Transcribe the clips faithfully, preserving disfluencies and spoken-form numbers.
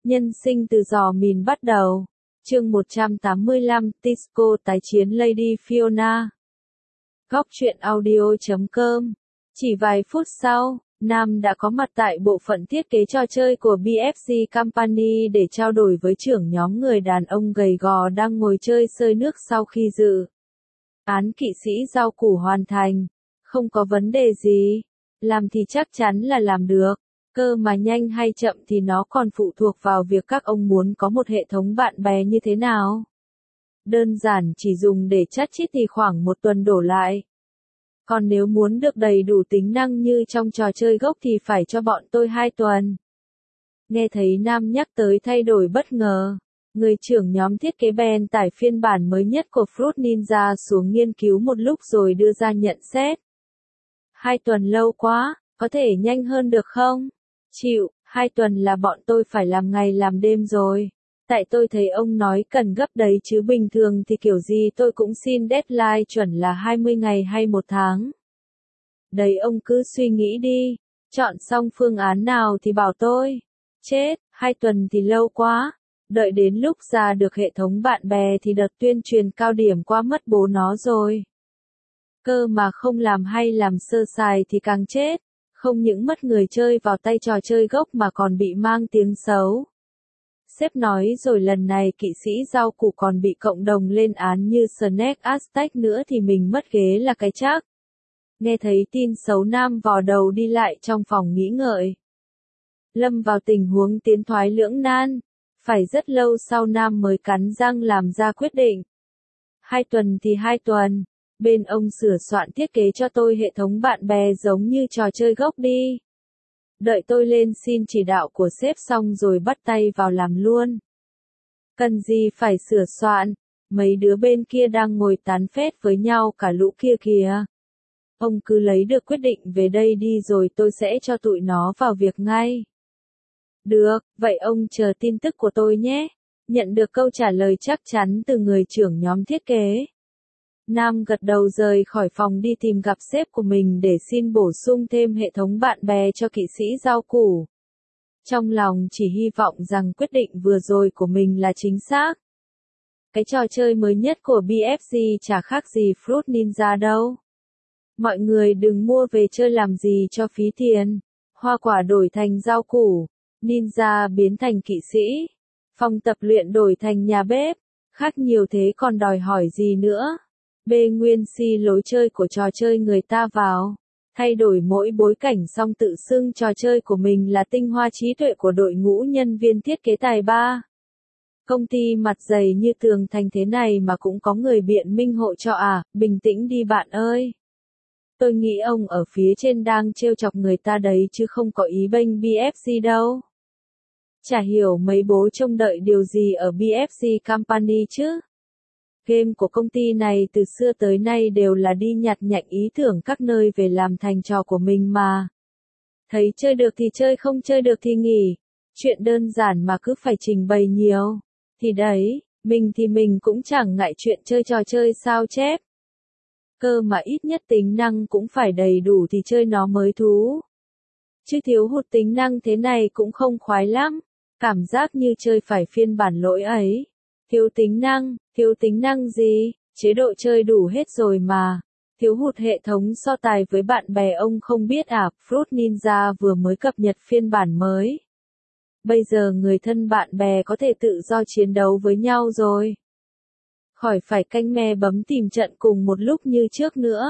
Nhân sinh từ giò mìn bắt đầu. Chương một trăm tám mươi lăm, Tisco tái chiến Lady Fiona. Góc truyện audio chấm com. Chỉ vài phút sau, Nam đã có mặt tại bộ phận thiết kế trò chơi của bê ép xê Company để trao đổi với trưởng nhóm người đàn ông gầy gò đang ngồi chơi sơi nước sau khi dự án kỵ sĩ rau củ hoàn thành. Không có vấn đề gì. Làm thì chắc chắn là làm được. Cơ mà nhanh hay chậm thì nó còn phụ thuộc vào việc các ông muốn có một hệ thống bạn bè như thế nào. Đơn giản chỉ dùng để chat chít thì khoảng một tuần đổ lại. Còn nếu muốn được đầy đủ tính năng như trong trò chơi gốc thì phải cho bọn tôi hai tuần. Nghe thấy Nam nhắc tới thay đổi bất ngờ, người trưởng nhóm thiết kế bèn tải phiên bản mới nhất của Fruit Ninja xuống nghiên cứu một lúc rồi đưa ra nhận xét. Hai tuần lâu quá, có thể nhanh hơn được không? Chịu, hai tuần là bọn tôi phải làm ngày làm đêm rồi. Tại tôi thấy ông nói cần gấp đấy chứ bình thường thì kiểu gì tôi cũng xin deadline chuẩn là hai mươi ngày hay một tháng. Đấy ông cứ suy nghĩ đi, chọn xong phương án nào thì bảo tôi. Chết, hai tuần thì lâu quá, đợi đến lúc ra được hệ thống bạn bè thì đợt tuyên truyền cao điểm qua mất bố nó rồi. Cơ mà không làm hay làm sơ sài thì càng chết. Không những mất người chơi vào tay trò chơi gốc mà còn bị mang tiếng xấu. Sếp nói rồi lần này kỵ sĩ rau củ còn bị cộng đồng lên án như Snack Aztec nữa thì mình mất ghế là cái chắc. Nghe thấy tin xấu Nam vò đầu đi lại trong phòng nghĩ ngợi. Lâm vào tình huống tiến thoái lưỡng nan. Phải rất lâu sau Nam mới cắn răng làm ra quyết định. Hai tuần thì hai tuần. Bên ông sửa soạn thiết kế cho tôi hệ thống bạn bè giống như trò chơi gốc đi. Đợi tôi lên xin chỉ đạo của sếp xong rồi bắt tay vào làm luôn. Cần gì phải sửa soạn, mấy đứa bên kia đang ngồi tán phét với nhau cả lũ kia kìa. Ông cứ lấy được quyết định về đây đi rồi tôi sẽ cho tụi nó vào việc ngay. Được, vậy ông chờ tin tức của tôi nhé. Nhận được câu trả lời chắc chắn từ người trưởng nhóm thiết kế. Nam gật đầu rời khỏi phòng đi tìm gặp sếp của mình để xin bổ sung thêm hệ thống bạn bè cho kỵ sĩ rau củ. Trong lòng chỉ hy vọng rằng quyết định vừa rồi của mình là chính xác. Cái trò chơi mới nhất của bê ép xê chả khác gì Fruit Ninja đâu. Mọi người đừng mua về chơi làm gì cho phí tiền. Hoa quả đổi thành rau củ, ninja biến thành kỵ sĩ, phòng tập luyện đổi thành nhà bếp, khác nhiều thế còn đòi hỏi gì nữa. Bê nguyên si lối chơi của trò chơi người ta vào, thay đổi mỗi bối cảnh xong tự xưng trò chơi của mình là tinh hoa trí tuệ của đội ngũ nhân viên thiết kế tài ba. Công ty mặt dày như tường thành thế này mà cũng có người biện minh hộ cho à, bình tĩnh đi bạn ơi. Tôi nghĩ ông ở phía trên đang trêu chọc người ta đấy chứ không có ý bênh bê ép xê đâu. Chả hiểu mấy bố trông đợi điều gì ở bê ép xê Company chứ. Game của công ty này từ xưa tới nay đều là đi nhặt nhạnh ý tưởng các nơi về làm thành trò của mình mà. Thấy chơi được thì chơi, không chơi được thì nghỉ. Chuyện đơn giản mà cứ phải trình bày nhiều. Thì đấy, mình thì mình cũng chẳng ngại chuyện chơi trò chơi sao chép. Cơ mà ít nhất tính năng cũng phải đầy đủ thì chơi nó mới thú. Chứ thiếu hụt tính năng thế này cũng không khoái lắm. Cảm giác như chơi phải phiên bản lỗi ấy. Thiếu tính năng, thiếu tính năng gì, chế độ chơi đủ hết rồi mà. Thiếu hụt hệ thống so tài với bạn bè ông không biết à, Fruit Ninja vừa mới cập nhật phiên bản mới. Bây giờ người thân bạn bè có thể tự do chiến đấu với nhau rồi. Khỏi phải canh me bấm tìm trận cùng một lúc như trước nữa.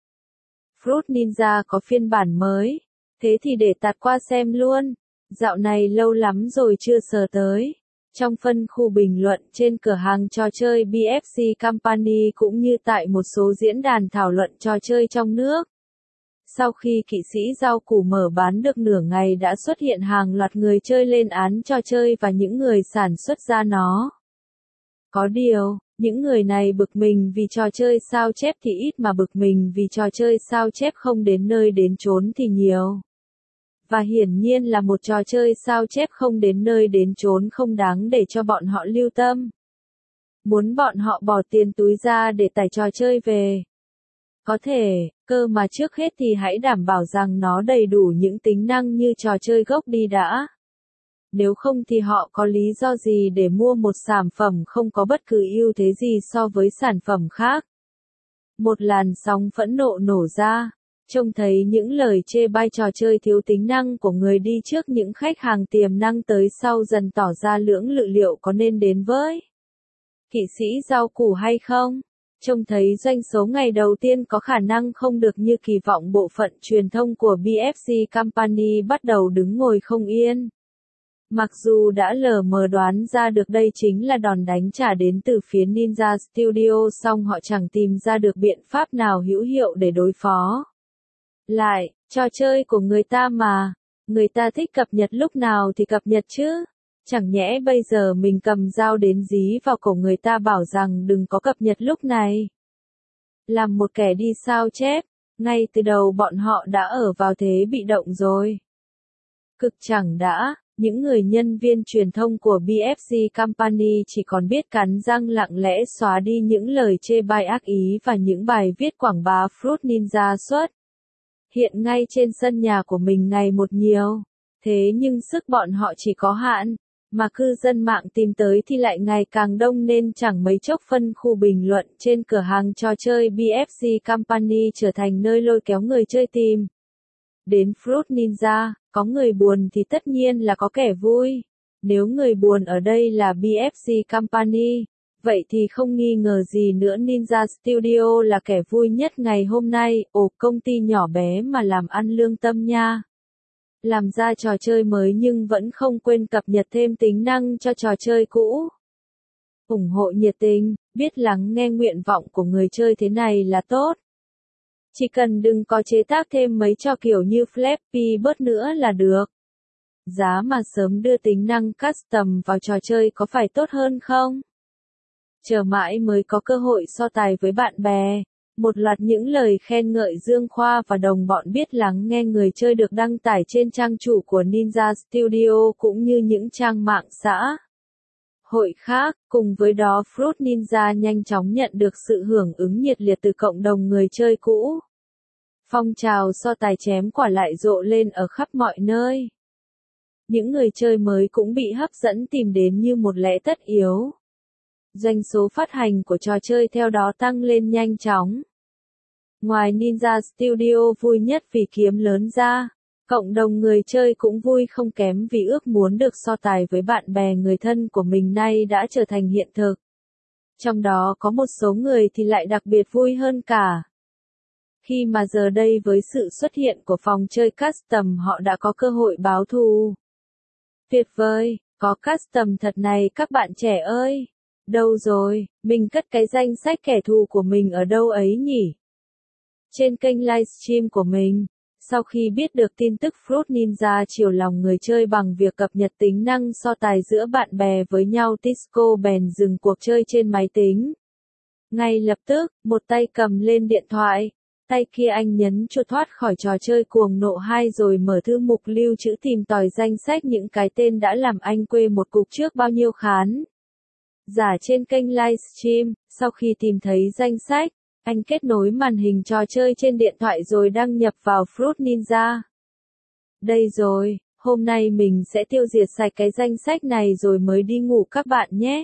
Fruit Ninja có phiên bản mới, thế thì để tạt qua xem luôn. Dạo này lâu lắm rồi chưa sờ tới. Trong phân khu bình luận trên cửa hàng trò chơi bê ép xê Company cũng như tại một số diễn đàn thảo luận trò chơi trong nước. Sau khi kỵ sĩ rau củ mở bán được nửa ngày đã xuất hiện hàng loạt người chơi lên án trò chơi và những người sản xuất ra nó. Có điều, những người này bực mình vì trò chơi sao chép thì ít mà bực mình vì trò chơi sao chép không đến nơi đến chốn thì nhiều. Và hiển nhiên là một trò chơi sao chép không đến nơi đến chốn không đáng để cho bọn họ lưu tâm. Muốn bọn họ bỏ tiền túi ra để tải trò chơi về. Có thể, cơ mà trước hết thì hãy đảm bảo rằng nó đầy đủ những tính năng như trò chơi gốc đi đã. nếu không thì họ có lý do gì để mua một sản phẩm không có bất cứ ưu thế gì so với sản phẩm khác. Một làn sóng phẫn nộ nổ ra, trông thấy những lời chê bai trò chơi thiếu tính năng của người đi trước những khách hàng tiềm năng tới sau dần tỏ ra lưỡng lự liệu có nên đến với kỵ sĩ rau củ hay không. Trông thấy doanh số ngày đầu tiên có khả năng không được như kỳ vọng, bộ phận truyền thông của bê ép xê Company bắt đầu đứng ngồi không yên. Mặc dù đã lờ mờ đoán ra được đây chính là đòn đánh trả đến từ phía Ninja Studio, song họ chẳng tìm ra được biện pháp nào hữu hiệu để đối phó. Lại, trò chơi của người ta mà, người ta thích cập nhật lúc nào thì cập nhật chứ. Chẳng nhẽ bây giờ mình cầm dao đến dí vào cổ người ta bảo rằng đừng có cập nhật lúc này. Làm một kẻ đi sao chép, ngay từ đầu bọn họ đã ở vào thế bị động rồi. Cực chẳng đã, những người nhân viên truyền thông của bê ép xê Company chỉ còn biết cắn răng lặng lẽ xóa đi những lời chê bai ác ý và những bài viết quảng bá Fruit Ninja xuất hiện ngay trên sân nhà của mình ngày một nhiều. Thế nhưng sức bọn họ chỉ có hạn, mà cư dân mạng tìm tới thì lại ngày càng đông, nên chẳng mấy chốc phân khu bình luận trên cửa hàng trò chơi bê ép xê Company trở thành nơi lôi kéo người chơi tìm đến Fruit Ninja. Có người buồn thì tất nhiên là có kẻ vui. Nếu người buồn ở đây là bê ép xê Company, vậy thì không nghi ngờ gì nữa Ninja Studio là kẻ vui nhất ngày hôm nay. Ồ, công ty nhỏ bé mà làm ăn lương tâm nha. Làm ra trò chơi mới nhưng vẫn không quên cập nhật thêm tính năng cho trò chơi cũ. Ủng hộ nhiệt tình, biết lắng nghe nguyện vọng của người chơi thế này là tốt. Chỉ cần đừng có chế tác thêm mấy trò kiểu như Flappy Bird nữa là được. Giá mà sớm đưa tính năng custom vào trò chơi có phải tốt hơn không? Chờ mãi mới có cơ hội so tài với bạn bè. Một loạt những lời khen ngợi Dương Khoa và đồng bọn biết lắng nghe người chơi được đăng tải trên trang chủ của Ninja Studio cũng như những trang mạng xã hội khác. Cùng với đó, Fruit Ninja nhanh chóng nhận được sự hưởng ứng nhiệt liệt từ cộng đồng người chơi cũ. Phong trào so tài chém quả lại rộ lên ở khắp mọi nơi. Những người chơi mới cũng bị hấp dẫn tìm đến như một lẽ tất yếu. Doanh số phát hành của trò chơi theo đó tăng lên nhanh chóng. Ngoài Ninja Studio vui nhất vì kiếm lớn ra, cộng đồng người chơi cũng vui không kém vì ước muốn được so tài với bạn bè người thân của mình nay đã trở thành hiện thực. Trong đó có một số người thì lại đặc biệt vui hơn cả. Khi mà giờ đây với sự xuất hiện của phòng chơi custom họ đã có cơ hội báo thù. Tuyệt vời, có custom thật này các bạn trẻ ơi. Đâu rồi, mình cất cái danh sách kẻ thù của mình ở đâu ấy nhỉ? Trên kênh livestream của mình, sau khi biết được tin tức Fruit Ninja chiều lòng người chơi bằng việc cập nhật tính năng so tài giữa bạn bè với nhau, Tisco bèn dừng cuộc chơi trên máy tính. Ngay lập tức, một tay cầm lên điện thoại, tay kia anh nhấn chuột thoát khỏi trò chơi cuồng nộ hai rồi mở thư mục lưu trữ tìm tòi danh sách những cái tên đã làm anh quê một cục trước bao nhiêu khán giả trên kênh livestream. Sau khi tìm thấy danh sách, anh kết nối màn hình trò chơi trên điện thoại rồi đăng nhập vào Fruit Ninja. Đây rồi, hôm nay mình sẽ tiêu diệt sạch cái danh sách này rồi mới đi ngủ các bạn nhé.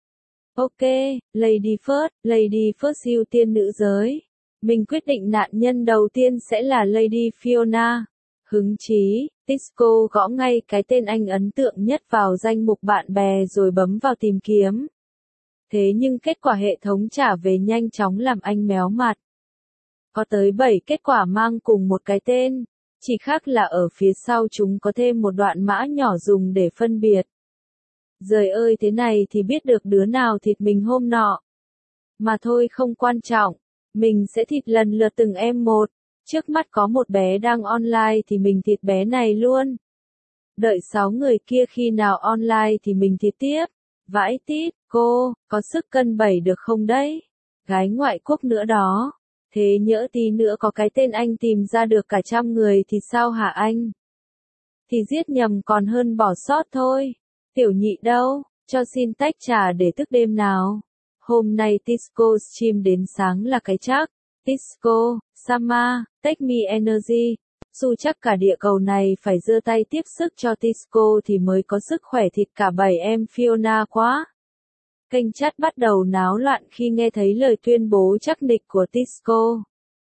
Ok, Lady First, Lady First ưu tiên nữ giới. Mình quyết định nạn nhân đầu tiên sẽ là Lady Fiona. Hứng chí, Tisco gõ ngay cái tên anh ấn tượng nhất vào danh mục bạn bè rồi bấm vào tìm kiếm. Thế nhưng kết quả hệ thống trả về nhanh chóng làm anh méo mặt. Có tới bảy kết quả mang cùng một cái tên, chỉ khác là ở phía sau chúng có thêm một đoạn mã nhỏ dùng để phân biệt. Giời ơi, thế này thì biết được đứa nào thịt mình hôm nọ. Mà thôi không quan trọng, mình sẽ thịt lần lượt từng em một. Trước mắt có một bé đang online thì mình thịt bé này luôn. Đợi sáu người kia khi nào online thì mình thịt tiếp. Vãi tít, cô, có sức cân bảy được không đấy? Gái ngoại quốc nữa đó. Thế nhỡ tí nữa có cái tên anh tìm ra được cả trăm người thì sao hả anh? Thì giết nhầm còn hơn bỏ sót thôi. Tiểu nhị đâu, cho xin tách trà để thức đêm nào. Hôm nay Tisco stream đến sáng là cái chắc. Tisco, Sama, Take Me Energy. Dù chắc cả địa cầu này phải giơ tay tiếp sức cho Tisco thì mới có sức khỏe thịt cả bảy em Fiona quá. Kênh chat bắt đầu náo loạn khi nghe thấy lời tuyên bố chắc nịch của Tisco.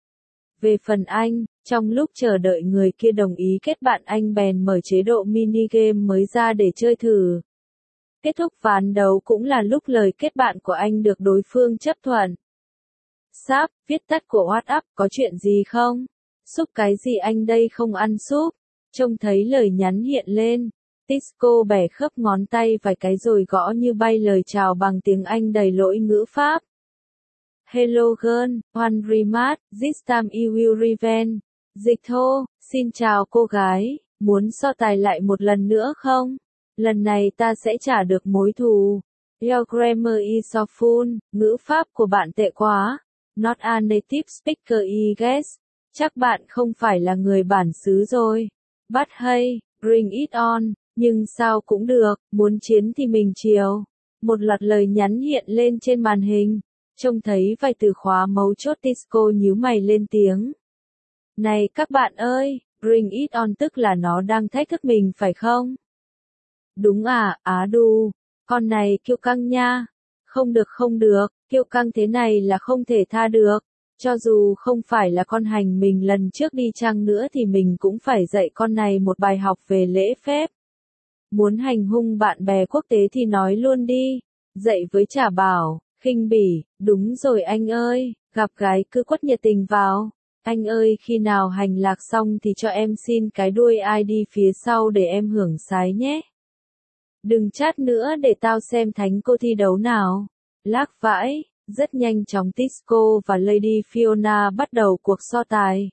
Về phần anh, trong lúc chờ đợi người kia đồng ý kết bạn anh bèn mở chế độ minigame mới ra để chơi thử. Kết thúc ván đấu cũng là lúc lời kết bạn của anh được đối phương chấp thuận. Sáp, viết tắt của WhatsApp, có chuyện gì không? Súp cái gì anh đây không ăn súp? Trông thấy lời nhắn hiện lên. Tisco bẻ khớp ngón tay vài cái rồi gõ như bay lời chào bằng tiếng Anh đầy lỗi ngữ pháp. Hello girl, one rematch, this time you will revenge. Dịch thô, xin chào cô gái, muốn so tài lại một lần nữa không? Lần này ta sẽ trả được mối thù. Your grammar is awful, ngữ pháp của bạn tệ quá. Not a native speaker I guess. Chắc bạn không phải là người bản xứ rồi. But hey, bring it on, nhưng sao cũng được, muốn chiến thì mình chiều. Một loạt lời nhắn hiện lên trên màn hình. Trông thấy vài từ khóa mấu chốt Tisco nhíu mày lên tiếng. Này các bạn ơi, bring it on tức là nó đang thách thức mình phải không? Đúng à, á đù, con này kiêu căng nha. Không được không được, kiêu căng thế này là không thể tha được. Cho dù không phải là con hành mình lần trước đi chăng nữa thì mình cũng phải dạy con này một bài học về lễ phép. Muốn hành hung bạn bè quốc tế thì nói luôn đi. Dạy với trả bảo, khinh bỉ, đúng rồi anh ơi, gặp gái cứ quất nhiệt tình vào. Anh ơi khi nào hành lạc xong thì cho em xin cái đuôi i đê phía sau để em hưởng sái nhé. Đừng chat nữa để tao xem thánh cô thi đấu nào. Lác vãi, rất nhanh chóng Tisco và Lady Fiona bắt đầu cuộc so tài.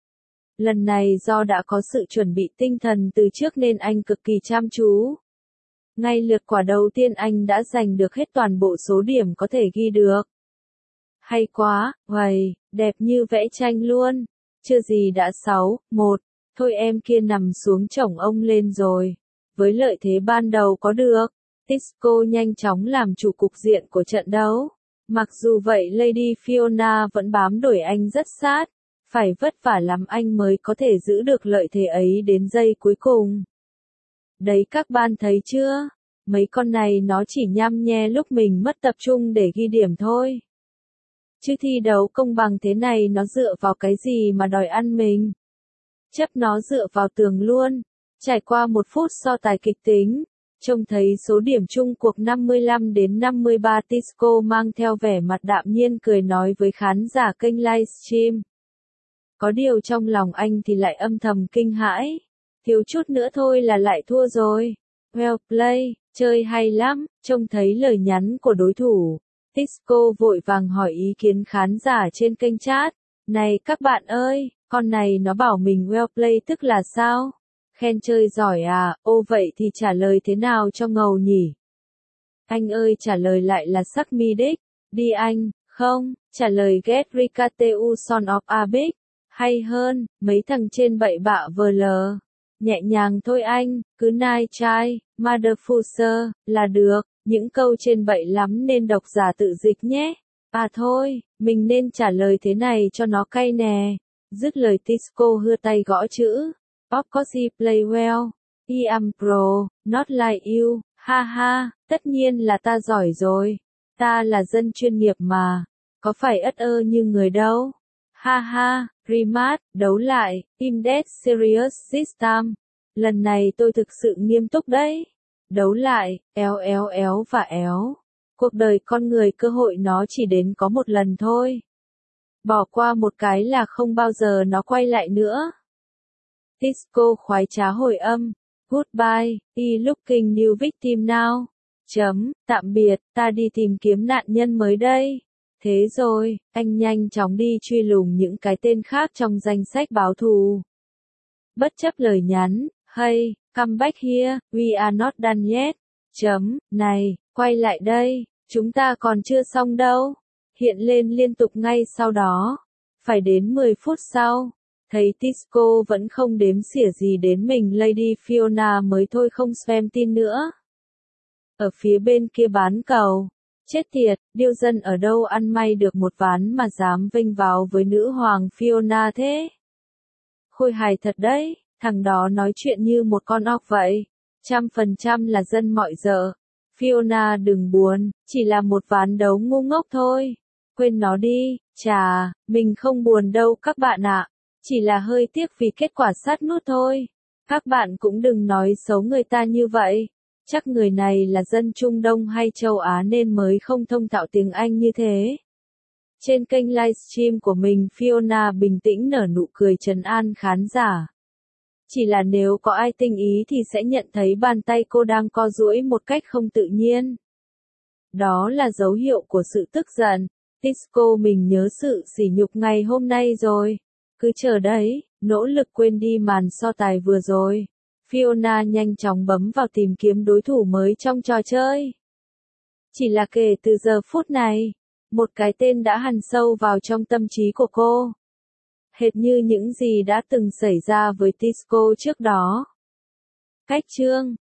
Lần này do đã có sự chuẩn bị tinh thần từ trước nên anh cực kỳ chăm chú. Ngay lượt quả đầu tiên anh đã giành được hết toàn bộ số điểm có thể ghi được. Hay quá, uầy, đẹp như vẽ tranh luôn. Chưa gì đã sáu, một, thôi em kia nằm xuống chổng ông lên rồi. Với lợi thế ban đầu có được, Tisco nhanh chóng làm chủ cục diện của trận đấu. Mặc dù vậy Lady Fiona vẫn bám đuổi anh rất sát. Phải vất vả lắm anh mới có thể giữ được lợi thế ấy đến giây cuối cùng. Đấy các bạn thấy chưa? Mấy con này nó chỉ nhăm nhe lúc mình mất tập trung để ghi điểm thôi. Chứ thi đấu công bằng thế này nó dựa vào cái gì mà đòi ăn mình? Chấp nó dựa vào tường luôn. Trải qua một phút so tài kịch tính, trông thấy số điểm chung cuộc năm mươi lăm đến năm mươi ba Tisco mang theo vẻ mặt đạm nhiên cười nói với khán giả kênh livestream. Có điều trong lòng anh thì lại âm thầm kinh hãi. Thiếu chút nữa thôi là lại thua rồi. Well play, chơi hay lắm, trông thấy lời nhắn của đối thủ. Tisco vội vàng hỏi ý kiến khán giả trên kênh chat. Này các bạn ơi, con này nó bảo mình well play tức là sao? Khen chơi giỏi à, ô vậy thì trả lời thế nào cho ngầu nhỉ? Anh ơi trả lời lại là sắc mi đích. Đi anh, không, trả lời get ricateu son of a big. Hay hơn, mấy thằng trên bậy bạ vờ lờ. Nhẹ nhàng thôi anh, cứ nai trai, motherfucker, là được. Những câu trên bậy lắm nên độc giả tự dịch nhé. À thôi, mình nên trả lời thế này cho nó cay nè. Dứt lời Tisco hưa tay gõ chữ. Of course he play well. I am pro, not like you. Ha ha, tất nhiên là ta giỏi rồi. Ta là dân chuyên nghiệp mà. Có phải ất ơ như người đâu. Ha ha, rematch, đấu lại, in dead serious this time. Lần này tôi thực sự nghiêm túc đấy. Đấu lại, éo éo éo và éo. Cuộc đời con người cơ hội nó chỉ đến có một lần thôi. Bỏ qua một cái là không bao giờ nó quay lại nữa. Tisco khoái trá hồi âm. Goodbye, I looking new victim now. Chấm, tạm biệt, ta đi tìm kiếm nạn nhân mới đây. Thế rồi, anh nhanh chóng đi truy lùng những cái tên khác trong danh sách báo thù. Bất chấp lời nhắn, hey, come back here, we are not done yet. Chấm, này, quay lại đây, chúng ta còn chưa xong đâu. Hiện lên liên tục ngay sau đó. Phải đến mười phút sau. Thấy Tisco vẫn không đếm xỉa gì đến mình Lady Fiona mới thôi không spam tin nữa. Ở phía bên kia bán cầu. Chết tiệt, điêu dân ở đâu ăn may được một ván mà dám vênh váo với nữ hoàng Fiona thế? Khôi hài thật đấy, thằng đó nói chuyện như một con óc vậy. Trăm phần trăm là dân mọi giờ. Fiona đừng buồn, chỉ là một ván đấu ngu ngốc thôi. Quên nó đi, chà, mình không buồn đâu các bạn ạ. Chỉ là hơi tiếc vì kết quả sát nút thôi. Các bạn cũng đừng nói xấu người ta như vậy. Chắc người này là dân Trung Đông hay châu Á nên mới không thông thạo tiếng Anh như thế. Trên kênh livestream của mình, Fiona bình tĩnh nở nụ cười trấn an khán giả. Chỉ là nếu có ai tinh ý thì sẽ nhận thấy bàn tay cô đang co duỗi một cách không tự nhiên. Đó là dấu hiệu của sự tức giận. Tisco mình nhớ sự sỉ nhục ngày hôm nay rồi. Cứ chờ đấy, nỗ lực quên đi màn so tài vừa rồi. Fiona nhanh chóng bấm vào tìm kiếm đối thủ mới trong trò chơi. Chỉ là kể từ giờ phút này, một cái tên đã hằn sâu vào trong tâm trí của cô. Hệt như những gì đã từng xảy ra với Tisco trước đó. Cách chương